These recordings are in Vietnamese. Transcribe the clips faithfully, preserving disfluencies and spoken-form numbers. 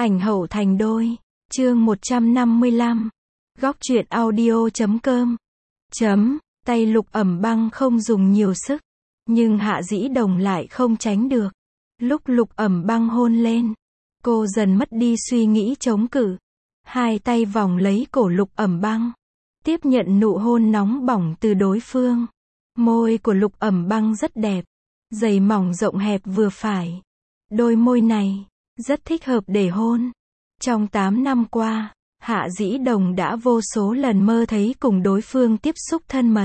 Ảnh hậu thành đôi. Chương một trăm năm mươi lăm. Góc truyện audio chấm com. Chấm. Tay Lục Ẩm Băng không dùng nhiều sức, nhưng Hạ Dĩ Đồng lại không tránh được. Lúc Lục Ẩm Băng hôn lên, cô dần mất đi suy nghĩ chống cự. Hai tay vòng lấy cổ Lục Ẩm Băng, tiếp nhận nụ hôn nóng bỏng từ đối phương. Môi của Lục Ẩm Băng rất đẹp, dày mỏng rộng hẹp vừa phải. Đôi môi này rất thích hợp để hôn. Trong tám năm qua, Hạ Dĩ Đồng đã vô số lần mơ thấy cùng đối phương tiếp xúc thân mật.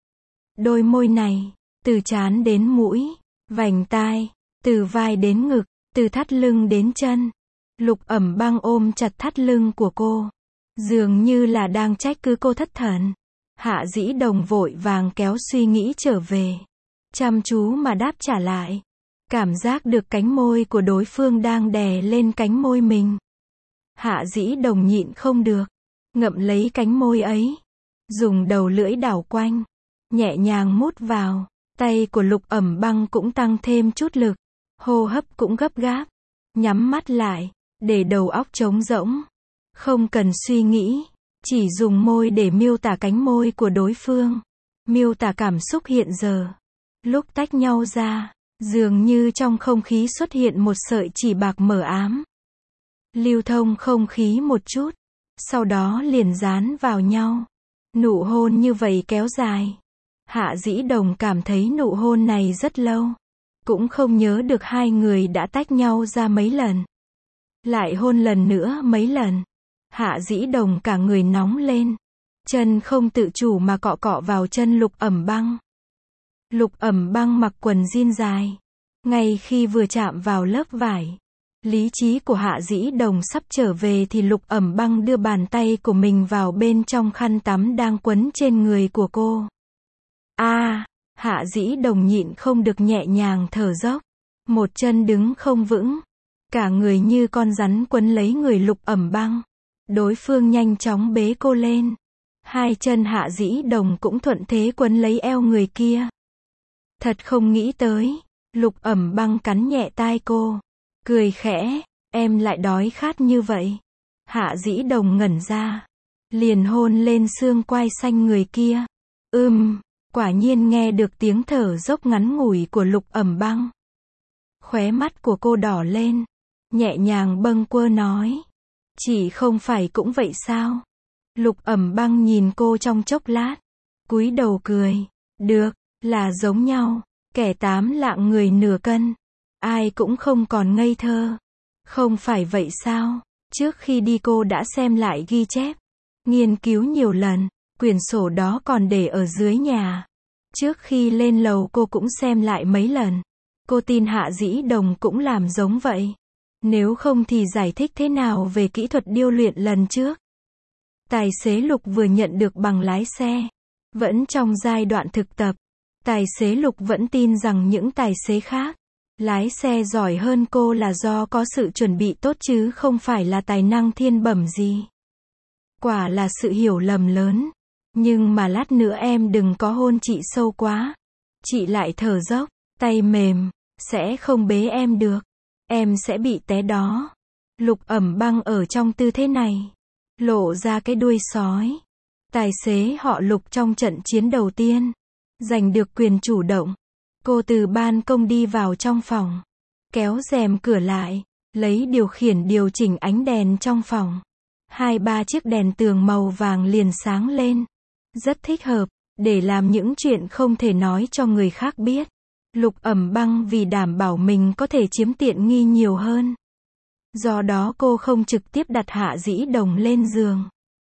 Đôi môi này, từ trán đến mũi, vành tai, từ vai đến ngực, từ thắt lưng đến chân. Lục Ẩm Băng ôm chặt thắt lưng của cô, dường như là đang trách cứ cô thất thần. Hạ Dĩ Đồng vội vàng kéo suy nghĩ trở về, chăm chú mà đáp trả lại. Cảm giác được cánh môi của đối phương đang đè lên cánh môi mình. Hạ Dĩ Đồng nhịn không được, ngậm lấy cánh môi ấy, dùng đầu lưỡi đảo quanh, nhẹ nhàng mút vào. Tay của Lục Ẩm Băng cũng tăng thêm chút lực, hô hấp cũng gấp gáp, nhắm mắt lại, để đầu óc trống rỗng, không cần suy nghĩ, chỉ dùng môi để miêu tả cánh môi của đối phương, miêu tả cảm xúc hiện giờ. Lúc tách nhau ra, dường như trong không khí xuất hiện một sợi chỉ bạc mờ ám, lưu thông không khí một chút, sau đó liền dán vào nhau. Nụ hôn như vậy kéo dài. Hạ Dĩ Đồng cảm thấy nụ hôn này rất lâu, cũng không nhớ được hai người đã tách nhau ra mấy lần. Lại hôn lần nữa mấy lần. Hạ Dĩ Đồng cả người nóng lên, chân không tự chủ mà cọ cọ vào chân Lục Ẩm Băng. Lục Ẩm Băng mặc quần jean dài, ngay khi vừa chạm vào lớp vải, lý trí của Hạ Dĩ Đồng sắp trở về thì Lục Ẩm Băng đưa bàn tay của mình vào bên trong khăn tắm đang quấn trên người của cô. A, à, Hạ Dĩ Đồng nhịn không được nhẹ nhàng thở dốc, một chân đứng không vững, cả người như con rắn quấn lấy người Lục Ẩm Băng. Đối phương nhanh chóng bế cô lên, hai chân Hạ Dĩ Đồng cũng thuận thế quấn lấy eo người kia. Thật không nghĩ tới. Lục Ẩm Băng cắn nhẹ tai cô, cười khẽ, em lại đói khát như vậy. Hạ Dĩ Đồng ngẩn ra, liền hôn lên xương quai xanh người kia. Ưm, quả nhiên nghe được tiếng thở dốc ngắn ngủi của Lục Ẩm Băng. Khóe mắt của cô đỏ lên, nhẹ nhàng bâng quơ nói, chỉ không phải cũng vậy sao? Lục Ẩm Băng nhìn cô trong chốc lát, cúi đầu cười, được, là giống nhau, kẻ tám lạng người nửa cân, ai cũng không còn ngây thơ. Không phải vậy sao? Trước khi đi cô đã xem lại ghi chép, nghiên cứu nhiều lần, quyển sổ đó còn để ở dưới nhà. Trước khi lên lầu cô cũng xem lại mấy lần. Cô tin Hạ Dĩ Đồng cũng làm giống vậy. Nếu không thì giải thích thế nào về kỹ thuật điêu luyện lần trước? Tài xế Lục vừa nhận được bằng lái xe, vẫn trong giai đoạn thực tập. Tài xế Lục vẫn tin rằng những tài xế khác lái xe giỏi hơn cô là do có sự chuẩn bị tốt chứ không phải là tài năng thiên bẩm gì. Quả là sự hiểu lầm lớn. Nhưng mà lát nữa em đừng có hôn chị sâu quá. Chị lại thở dốc, tay mềm, sẽ không bế em được. Em sẽ bị té đó. Lục Ẩm Băng ở trong tư thế này, lộ ra cái đuôi sói. Tài xế họ Lục trong trận chiến đầu tiên, giành được quyền chủ động. Cô từ ban công đi vào trong phòng, kéo rèm cửa lại, lấy điều khiển điều chỉnh ánh đèn trong phòng. Hai ba chiếc đèn tường màu vàng liền sáng lên. Rất thích hợp, để làm những chuyện không thể nói cho người khác biết. Lục Ẩm Băng vì đảm bảo mình có thể chiếm tiện nghi nhiều hơn, do đó cô không trực tiếp đặt Hạ Dĩ Đồng lên giường,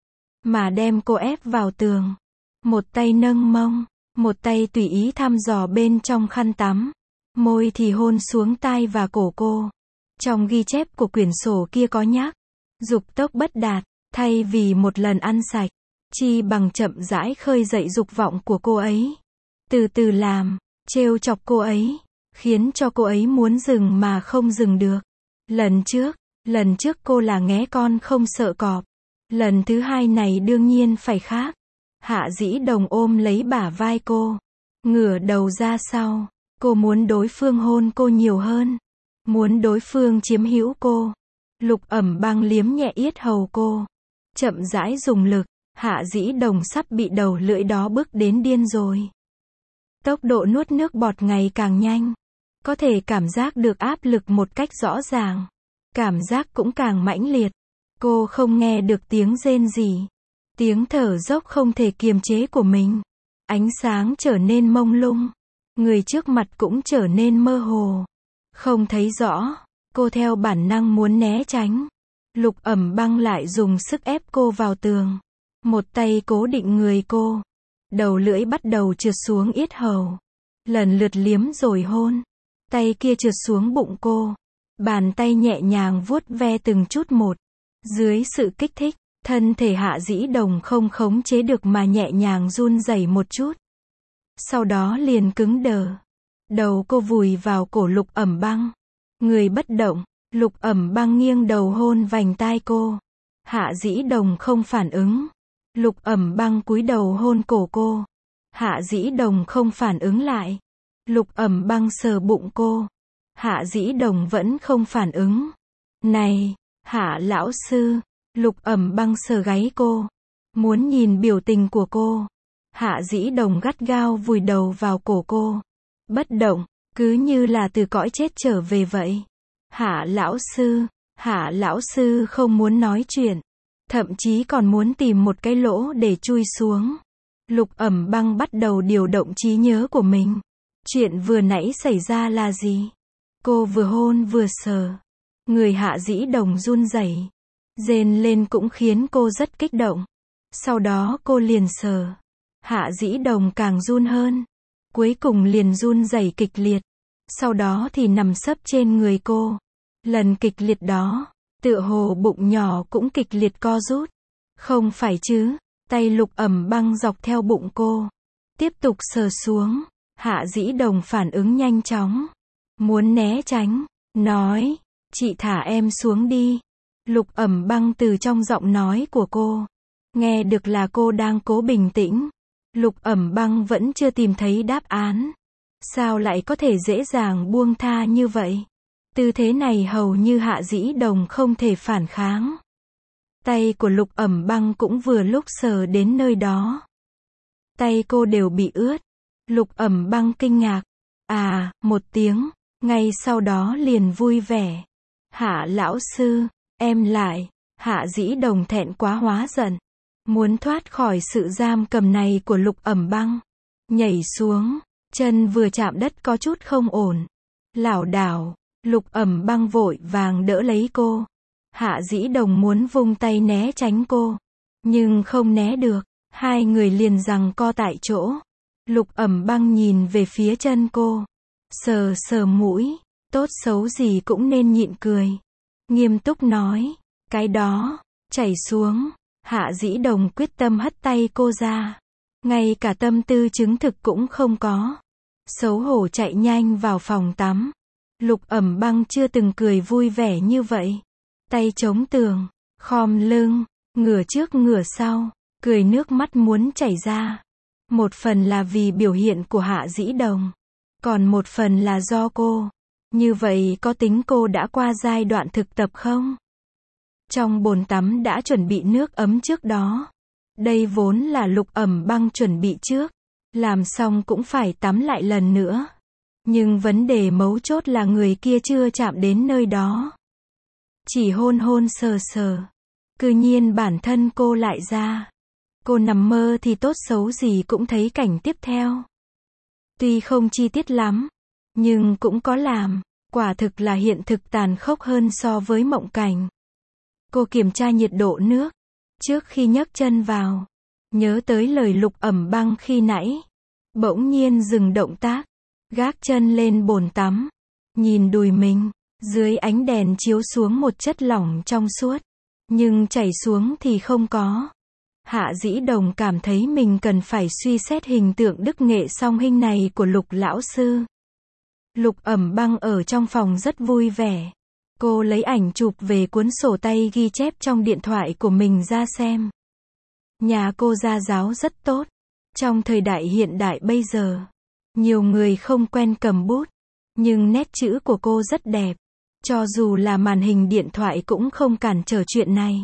mà đem cô ép vào tường. Một tay nâng mông, một tay tùy ý thăm dò bên trong khăn tắm, môi thì hôn xuống tai và cổ cô. Trong ghi chép của quyển sổ kia có nhắc, dục tốc bất đạt, thay vì một lần ăn sạch, chi bằng chậm rãi khơi dậy dục vọng của cô ấy. Từ từ làm, trêu chọc cô ấy, khiến cho cô ấy muốn dừng mà không dừng được. Lần trước, lần trước cô là nghé con không sợ cọp. Lần thứ hai này đương nhiên phải khác. Hạ Dĩ Đồng ôm lấy bả vai cô, ngửa đầu ra sau. Cô muốn đối phương hôn cô nhiều hơn, muốn đối phương chiếm hữu cô. Lục Ẩm Băng liếm nhẹ yết hầu cô. Chậm rãi dùng lực. Hạ Dĩ Đồng sắp bị đầu lưỡi đó bức đến điên rồi. Tốc độ nuốt nước bọt ngày càng nhanh. Có thể cảm giác được áp lực một cách rõ ràng. Cảm giác cũng càng mãnh liệt. Cô không nghe được tiếng rên rỉ. Tiếng thở dốc không thể kiềm chế của mình. Ánh sáng trở nên mông lung. Người trước mặt cũng trở nên mơ hồ. Không thấy rõ. Cô theo bản năng muốn né tránh. Lục Ẩm Băng lại dùng sức ép cô vào tường. Một tay cố định người cô. Đầu lưỡi bắt đầu trượt xuống yết hầu. Lần lượt liếm rồi hôn. Tay kia trượt xuống bụng cô. Bàn tay nhẹ nhàng vuốt ve từng chút một. Dưới sự kích thích, thân thể Hạ Dĩ Đồng không khống chế được mà nhẹ nhàng run rẩy một chút. Sau đó liền cứng đờ. Đầu cô vùi vào cổ Lục Ẩm Băng. Người bất động, Lục Ẩm Băng nghiêng đầu hôn vành tai cô. Hạ Dĩ Đồng không phản ứng. Lục Ẩm Băng cúi đầu hôn cổ cô. Hạ Dĩ Đồng không phản ứng lại. Lục Ẩm Băng sờ bụng cô. Hạ Dĩ Đồng vẫn không phản ứng. Này, Hạ lão sư. Lục Ẩm Băng sờ gáy cô. Muốn nhìn biểu tình của cô. Hạ Dĩ Đồng gắt gao vùi đầu vào cổ cô. Bất động, cứ như là từ cõi chết trở về vậy. Hạ lão sư. Hạ lão sư không muốn nói chuyện. Thậm chí còn muốn tìm một cái lỗ để chui xuống. Lục Ẩm Băng bắt đầu điều động trí nhớ của mình. Chuyện vừa nãy xảy ra là gì? Cô vừa hôn vừa sờ. Người Hạ Dĩ Đồng run rẩy. Rên lên cũng khiến cô rất kích động. Sau đó cô liền sờ. Hạ Dĩ Đồng càng run hơn. Cuối cùng liền run rẩy kịch liệt. Sau đó thì nằm sấp trên người cô. Lần kịch liệt đó, tựa hồ bụng nhỏ cũng kịch liệt co rút. Không phải chứ, tay Lục Ẩm Băng dọc theo bụng cô. Tiếp tục sờ xuống. Hạ Dĩ Đồng phản ứng nhanh chóng. Muốn né tránh. Nói, chị thả em xuống đi. Lục Ẩm Băng từ trong giọng nói của cô. Nghe được là cô đang cố bình tĩnh. Lục Ẩm Băng vẫn chưa tìm thấy đáp án. Sao lại có thể dễ dàng buông tha như vậy? Tư thế này hầu như Hạ Dĩ Đồng không thể phản kháng. Tay của Lục Ẩm Băng cũng vừa lúc sờ đến nơi đó. Tay cô đều bị ướt. Lục Ẩm Băng kinh ngạc. À, một tiếng. Ngay sau đó liền vui vẻ. Hạ lão sư, em lại. Hạ Dĩ Đồng thẹn quá hóa giận. Muốn thoát khỏi sự giam cầm này của Lục Ẩm Băng. Nhảy xuống. Chân vừa chạm đất có chút không ổn. Lảo đảo. Lục Ẩm Băng vội vàng đỡ lấy cô. Hạ Dĩ Đồng muốn vung tay né tránh cô. Nhưng không né được. Hai người liền giằng co tại chỗ. Lục Ẩm Băng nhìn về phía chân cô. Sờ sờ mũi. Tốt xấu gì cũng nên nhịn cười. Nghiêm túc nói. Cái đó. Chảy xuống. Hạ Dĩ Đồng quyết tâm hất tay cô ra. Ngay cả tâm tư chứng thực cũng không có. Xấu hổ chạy nhanh vào phòng tắm. Lục Ẩm Băng chưa từng cười vui vẻ như vậy. Tay chống tường, khom lưng, ngửa trước ngửa sau, cười nước mắt muốn chảy ra. Một phần là vì biểu hiện của Hạ Dĩ Đồng. Còn một phần là do cô. Như vậy có tính cô đã qua giai đoạn thực tập không? Trong bồn tắm đã chuẩn bị nước ấm trước đó. Đây vốn là Lục Ẩm Băng chuẩn bị trước. Làm xong cũng phải tắm lại lần nữa. Nhưng vấn đề mấu chốt là người kia chưa chạm đến nơi đó. Chỉ hôn hôn sờ sờ. Cứ nhiên bản thân cô lại ra. Cô nằm mơ thì tốt xấu gì cũng thấy cảnh tiếp theo. Tuy không chi tiết lắm, nhưng cũng có làm. Quả thực là hiện thực tàn khốc hơn so với mộng cảnh. Cô kiểm tra nhiệt độ nước. Trước khi nhấc chân vào. Nhớ tới lời Lục Ẩm Băng khi nãy. Bỗng nhiên dừng động tác. Gác chân lên bồn tắm. Nhìn đùi mình. Dưới ánh đèn chiếu xuống một chất lỏng trong suốt. Nhưng chảy xuống thì không có. Hạ Dĩ Đồng cảm thấy mình cần phải suy xét hình tượng đức nghệ song hình này của Lục lão sư. Lục Ẩm Băng ở trong phòng rất vui vẻ. Cô lấy ảnh chụp về cuốn sổ tay ghi chép trong điện thoại của mình ra xem. Nhà cô gia giáo rất tốt. Trong thời đại hiện đại bây giờ, nhiều người không quen cầm bút. Nhưng nét chữ của cô rất đẹp. Cho dù là màn hình điện thoại cũng không cản trở chuyện này.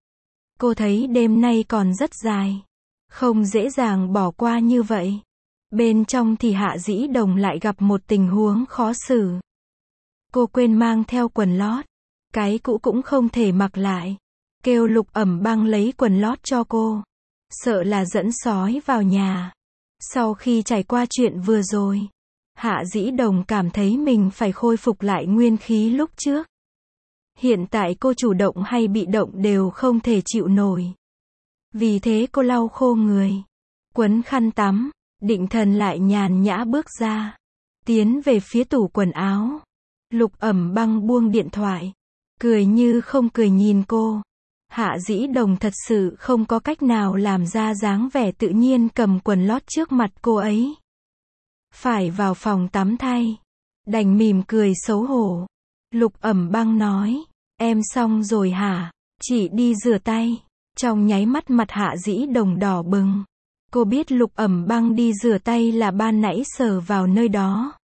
Cô thấy đêm nay còn rất dài. Không dễ dàng bỏ qua như vậy. Bên trong thì Hạ Dĩ Đồng lại gặp một tình huống khó xử. Cô quên mang theo quần lót. Cái cũ cũng không thể mặc lại. Kêu Lục Ẩm Băng lấy quần lót cho cô. Sợ là dẫn sói vào nhà. Sau khi trải qua chuyện vừa rồi, Hạ Dĩ Đồng cảm thấy mình phải khôi phục lại nguyên khí lúc trước. Hiện tại cô chủ động hay bị động đều không thể chịu nổi. Vì thế cô lau khô người, quấn khăn tắm, định thần lại nhàn nhã bước ra, tiến về phía tủ quần áo. Lục Ẩm Băng buông điện thoại, cười như không cười nhìn cô. Hạ Dĩ Đồng thật sự không có cách nào làm ra dáng vẻ tự nhiên cầm quần lót trước mặt cô ấy. Phải vào phòng tắm thay. Đành mỉm cười xấu hổ. Lục Ẩm Băng nói, em xong rồi hả? Chị đi rửa tay. Trong nháy mắt mặt Hạ Dĩ Đồng đỏ bừng. Cô biết Lục Ẩm Băng đi rửa tay là ban nãy sờ vào nơi đó.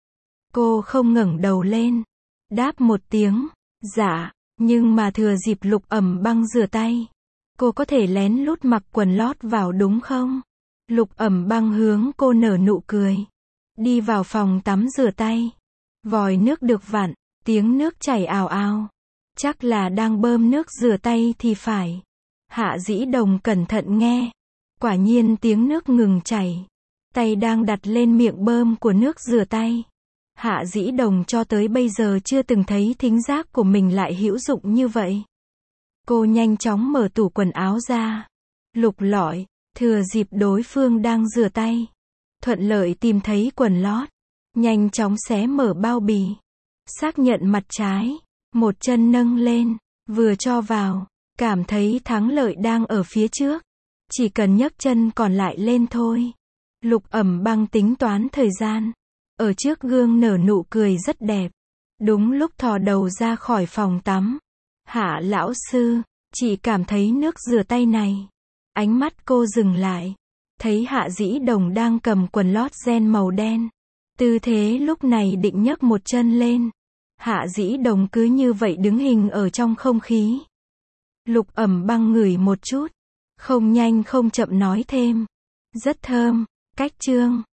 Cô không ngẩng đầu lên. Đáp một tiếng, dạ. Nhưng mà thừa dịp Lục Ẩm Băng rửa tay, cô có thể lén lút mặc quần lót vào đúng không? Lục Ẩm Băng hướng cô nở nụ cười. Đi vào phòng tắm rửa tay. Vòi nước được vặn, tiếng nước chảy ào ào. Chắc là đang bơm nước rửa tay thì phải. Hạ Dĩ Đồng cẩn thận nghe. Quả nhiên tiếng nước ngừng chảy. Tay đang đặt lên miệng bơm của nước rửa tay. Hạ Dĩ Đồng cho tới bây giờ chưa từng thấy thính giác của mình lại hữu dụng như vậy. Cô nhanh chóng mở tủ quần áo ra. Lục lọi, thừa dịp đối phương đang rửa tay. Thuận lợi tìm thấy quần lót. Nhanh chóng xé mở bao bì. Xác nhận mặt trái. Một chân nâng lên. Vừa cho vào. Cảm thấy thắng lợi đang ở phía trước. Chỉ cần nhấc chân còn lại lên thôi. Lục Ẩm Băng tính toán thời gian. Ở trước gương nở nụ cười rất đẹp. Đúng lúc thò đầu ra khỏi phòng tắm. Hạ lão sư, chị cảm thấy nước rửa tay này. Ánh mắt cô dừng lại. Thấy Hạ Dĩ Đồng đang cầm quần lót ren màu đen. Tư thế lúc này định nhấc một chân lên. Hạ Dĩ Đồng cứ như vậy đứng hình ở trong không khí. Lục Ẩm Băng ngửi một chút. Không nhanh không chậm nói thêm. Rất thơm, cách chương.